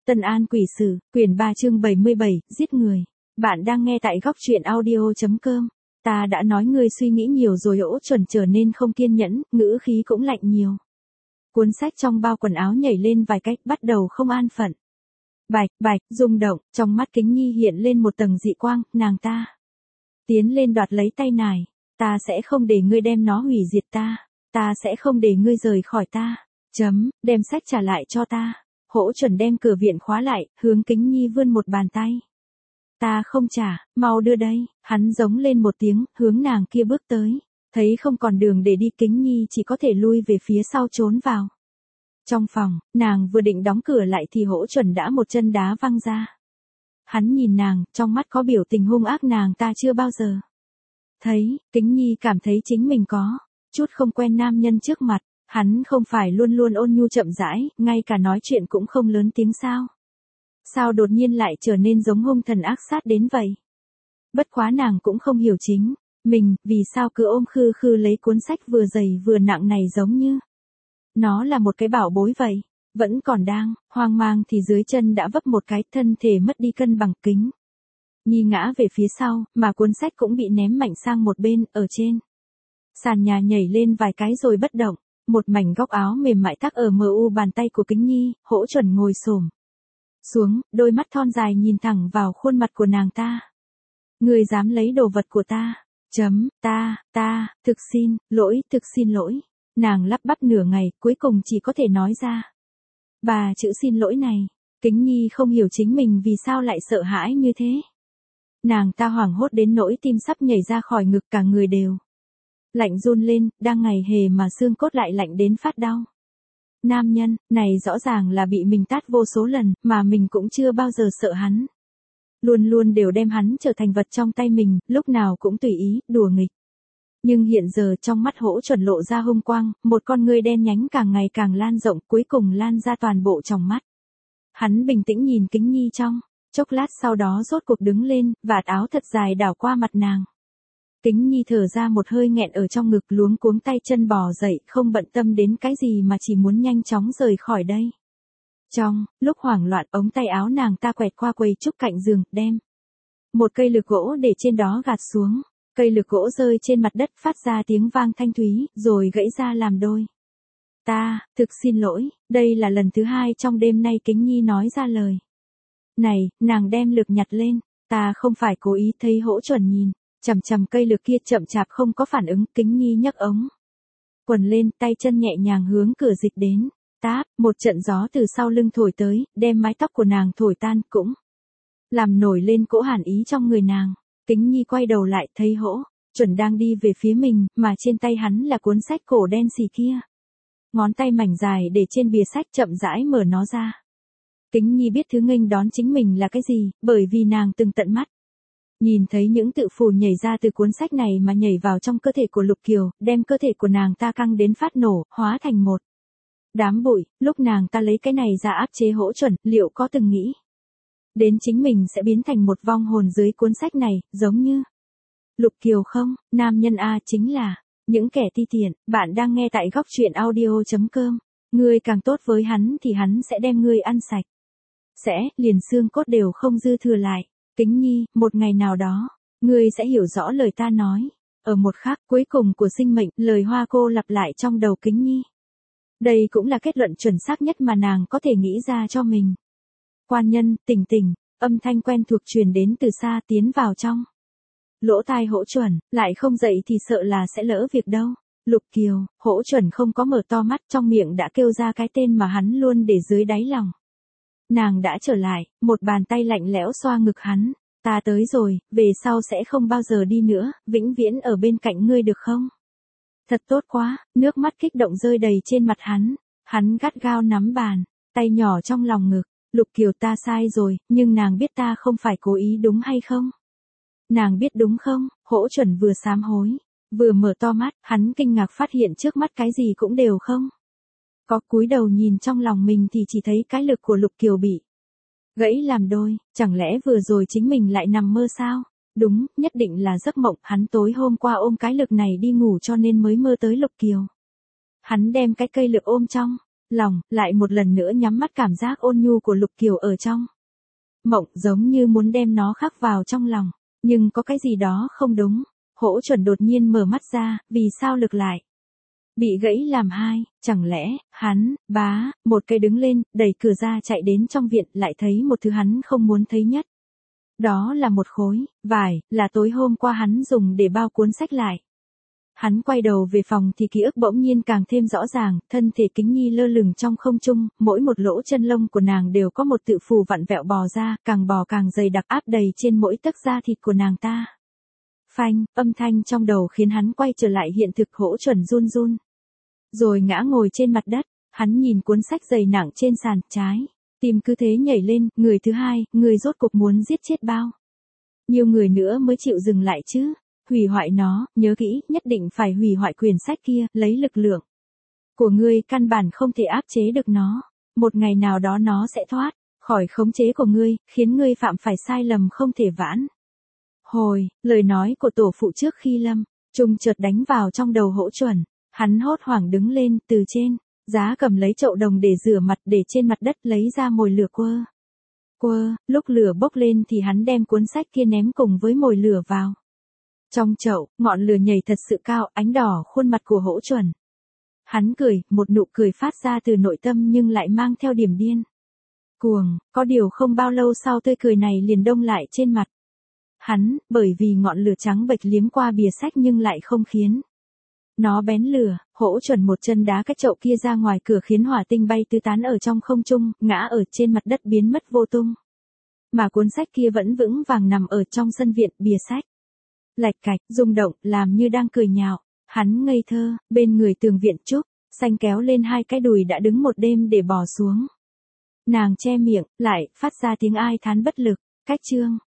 Tân An Quỷ Sử, quyển 3 chương 77, giết người. Bạn đang nghe tại góc truyện audio.com. Ta đã nói ngươi suy nghĩ nhiều rồi. Hỗ Chuẩn trở nên không kiên nhẫn, ngữ khí cũng lạnh nhiều. Cuốn sách trong bao quần áo nhảy lên vài cách, bắt đầu không an phận. Bạch, bạch, rung động, trong mắt Kính Nhi hiện lên một tầng dị quang, nàng ta tiến lên đoạt lấy tay nải. Ta sẽ không để ngươi đem nó hủy diệt ta. Ta sẽ không để ngươi rời khỏi ta. Đem sách trả lại cho ta. Hỗ Chuẩn đem cửa viện khóa lại, hướng Kính Nhi vươn một bàn tay. Ta không trả, mau đưa đây. Hắn giống lên một tiếng, hướng nàng kia bước tới. Thấy không còn đường để đi, Kính Nhi chỉ có thể lui về phía sau trốn vào. Trong phòng, nàng vừa định đóng cửa lại thì Hỗ Chuẩn đã một chân đá văng ra. Hắn nhìn nàng, trong mắt có biểu tình hung ác nàng ta chưa bao giờ thấy. Kính Nhi cảm thấy chính mình có chút không quen nam nhân trước mặt. Hắn không phải luôn luôn ôn nhu chậm rãi, ngay cả nói chuyện cũng không lớn tiếng sao? Sao đột nhiên lại trở nên giống hung thần ác sát đến vậy? Bất quá nàng cũng không hiểu chính mình, vì sao cứ ôm khư khư lấy cuốn sách vừa dày vừa nặng này giống như nó là một cái bảo bối vậy. Vẫn còn đang hoang mang thì dưới chân đã vấp một cái, thân thể mất đi cân bằng. Kính Nhi ngã về phía sau, mà cuốn sách cũng bị ném mạnh sang một bên, ở trên sàn nhà nhảy lên vài cái rồi bất động. Một mảnh góc áo mềm mại thắt ở mu bàn tay của Kính Nhi. Hỗ Chuẩn ngồi xổm xuống, đôi mắt thon dài nhìn thẳng vào khuôn mặt của nàng ta. Ngươi dám lấy đồ vật của ta? Thực xin lỗi. Nàng lắp bắp nửa ngày, cuối cùng chỉ có thể nói ra ba chữ xin lỗi này. Kính Nhi không hiểu chính mình vì sao lại sợ hãi như thế. Nàng ta hoảng hốt đến nỗi tim sắp nhảy ra khỏi ngực, cả người đều lạnh run lên, đang ngày hè mà xương cốt lại lạnh đến phát đau. Nam nhân này rõ ràng là bị mình tát vô số lần, mà mình cũng chưa bao giờ sợ hắn. Luôn luôn đều đem hắn trở thành vật trong tay mình, lúc nào cũng tùy ý, đùa nghịch. Nhưng hiện giờ trong mắt Hỗ Chuẩn lộ ra hung quang, một con ngươi đen nhánh càng ngày càng lan rộng, cuối cùng lan ra toàn bộ tròng mắt. Hắn bình tĩnh nhìn Kính Nhi trong chốc lát, sau đó rốt cuộc đứng lên, vạt áo thật dài đảo qua mặt nàng. Kính Nhi thở ra một hơi nghẹn ở trong ngực, luống cuống tay chân bò dậy, không bận tâm đến cái gì mà chỉ muốn nhanh chóng rời khỏi đây. Trong lúc hoảng loạn, ống tay áo nàng ta quẹt qua quầy trúc cạnh giường, đem một cây lược gỗ để trên đó gạt xuống. Cây lược gỗ rơi trên mặt đất phát ra tiếng vang thanh thúy, rồi gãy ra làm đôi. Ta, thực xin lỗi, đây là lần thứ hai trong đêm nay Kính Nhi nói ra lời này. Nàng đem lược nhặt lên. Ta không phải cố ý. Thấy Hỗ Chuẩn nhìn chằm chằm cây lược kia chậm chạp không có phản ứng, Kính Nhi nhấc ống quần lên, tay chân nhẹ nhàng hướng cửa dịch đến. Táp, một trận gió từ sau lưng thổi tới, đem mái tóc của nàng thổi tan, cũng làm nổi lên cỗ hàn ý trong người nàng. Kính Nhi quay đầu lại, thấy Hỗ Chuẩn đang đi về phía mình, mà trên tay hắn là cuốn sách cổ đen xì kia. Ngón tay mảnh dài để trên bìa sách, chậm rãi mở nó ra. Kính Nhi biết thứ nghênh đón chính mình là cái gì, bởi vì nàng từng tận mắt nhìn thấy những tự phù nhảy ra từ cuốn sách này mà nhảy vào trong cơ thể của Lục Kiều, đem cơ thể của nàng ta căng đến phát nổ, hóa thành một đám bụi. Lúc nàng ta lấy cái này ra áp chế Hỗ Chuẩn, liệu có từng nghĩ đến chính mình sẽ biến thành một vong hồn dưới cuốn sách này, giống như Lục Kiều không? Nam nhân A chính là những kẻ ti tiện. Bạn đang nghe tại góc truyện audio.com. Ngươi càng tốt với hắn thì hắn sẽ đem ngươi ăn sạch. Liền xương cốt đều không dư thừa lại. Kính Nhi, một ngày nào đó, ngươi sẽ hiểu rõ lời ta nói. Ở một khắc cuối cùng của sinh mệnh, lời hoa cô lặp lại trong đầu Kính Nhi. Đây cũng là kết luận chuẩn xác nhất mà nàng có thể nghĩ ra cho mình. Quan nhân, tỉnh tỉnh, âm thanh quen thuộc truyền đến từ xa, tiến vào trong lỗ tai Hỗ Chuẩn. Lại không dậy thì sợ là sẽ lỡ việc đâu. Lục Kiều. Hỗ Chuẩn không có mở to mắt, trong miệng đã kêu ra cái tên mà hắn luôn để dưới đáy lòng. Nàng đã trở lại, một bàn tay lạnh lẽo xoa ngực hắn. Ta tới rồi, về sau sẽ không bao giờ đi nữa, vĩnh viễn ở bên cạnh ngươi được không? Thật tốt quá. Nước mắt kích động rơi đầy trên mặt hắn. Hắn gắt gao nắm bàn tay nhỏ trong lòng ngực. Lục Kiều, ta sai rồi, nhưng nàng biết ta không phải cố ý đúng hay không? Nàng biết đúng không? Hỗ Chuẩn vừa sám hối, vừa mở to mắt, hắn kinh ngạc phát hiện trước mắt cái gì cũng đều không có, cúi đầu nhìn trong lòng mình thì chỉ thấy cái lược của Lục Kiều bị gãy làm đôi. Chẳng lẽ vừa rồi chính mình lại nằm mơ sao? Đúng, nhất định là giấc mộng. Hắn tối hôm qua ôm cái lược này đi ngủ cho nên mới mơ tới Lục Kiều. Hắn đem cái cây lược ôm trong Lòng, lại một lần nữa nhắm mắt cảm giác ôn nhu của Lục Kiều ở trong mộng giống như muốn đem nó khắc vào trong lòng. Nhưng có cái gì đó không đúng. Hỗ Chuẩn đột nhiên mở mắt ra, vì sao lực lại bị gãy làm hai, chẳng lẽ, hắn, một cây đứng lên, đẩy cửa ra chạy đến trong viện lại thấy một thứ hắn không muốn thấy nhất. Đó là một khối vải, là tối hôm qua hắn dùng để bao cuốn sách lại. Hắn quay đầu về phòng thì ký ức bỗng nhiên càng thêm rõ ràng, thân thể Kính Nhi lơ lửng trong không trung, mỗi một lỗ chân lông của nàng đều có một tự phù vặn vẹo bò ra, càng bò càng dày đặc áp đầy trên mỗi tấc da thịt của nàng ta. Phanh, âm thanh trong đầu khiến hắn quay trở lại hiện thực. Hỗ Chuẩn run run. Rồi ngã ngồi trên mặt đất, hắn nhìn cuốn sách dày nặng trên sàn, trái tim cứ thế nhảy lên, người thứ hai, người rốt cục muốn giết chết bao nhiều người nữa mới chịu dừng lại chứ? Hủy hoại nó, nhớ kỹ, nhất định phải hủy hoại quyển sách kia, lấy lực lượng của ngươi căn bản không thể áp chế được nó. Một ngày nào đó nó sẽ thoát khỏi khống chế của ngươi, khiến ngươi phạm phải sai lầm không thể vãn hồi. Lời nói của tổ phụ trước khi lâm chung chợt đánh vào trong đầu Hỗ Chuẩn. Hắn hốt hoảng đứng lên, từ trên giá cầm lấy chậu đồng để rửa mặt, để trên mặt đất lấy ra mồi lửa quơ. Lúc lửa bốc lên thì hắn đem cuốn sách kia ném cùng với mồi lửa vào trong chậu. Ngọn lửa nhảy thật sự cao, ánh đỏ khuôn mặt của Hỗ Chuẩn. Hắn cười, một nụ cười phát ra từ nội tâm nhưng lại mang theo điểm điên cuồng. Có điều không bao lâu sau tươi cười này liền đông lại trên mặt hắn, bởi vì ngọn lửa trắng bệch liếm qua bìa sách nhưng lại không khiến nó bén lửa. Hỗ Chuẩn một chân đá cái chậu kia ra ngoài cửa khiến hỏa tinh bay tứ tán ở trong không trung, ngã ở trên mặt đất biến mất vô tung. Mà cuốn sách kia vẫn vững vàng nằm ở trong sân viện, bìa sách lạch cạch, rung động, làm như đang cười nhạo. Hắn ngây thơ, bên người tường viện Trúc Xanh kéo lên hai cái đùi đã đứng một đêm để bò xuống. Nàng che miệng, lại phát ra tiếng ai thán bất lực. Cách chương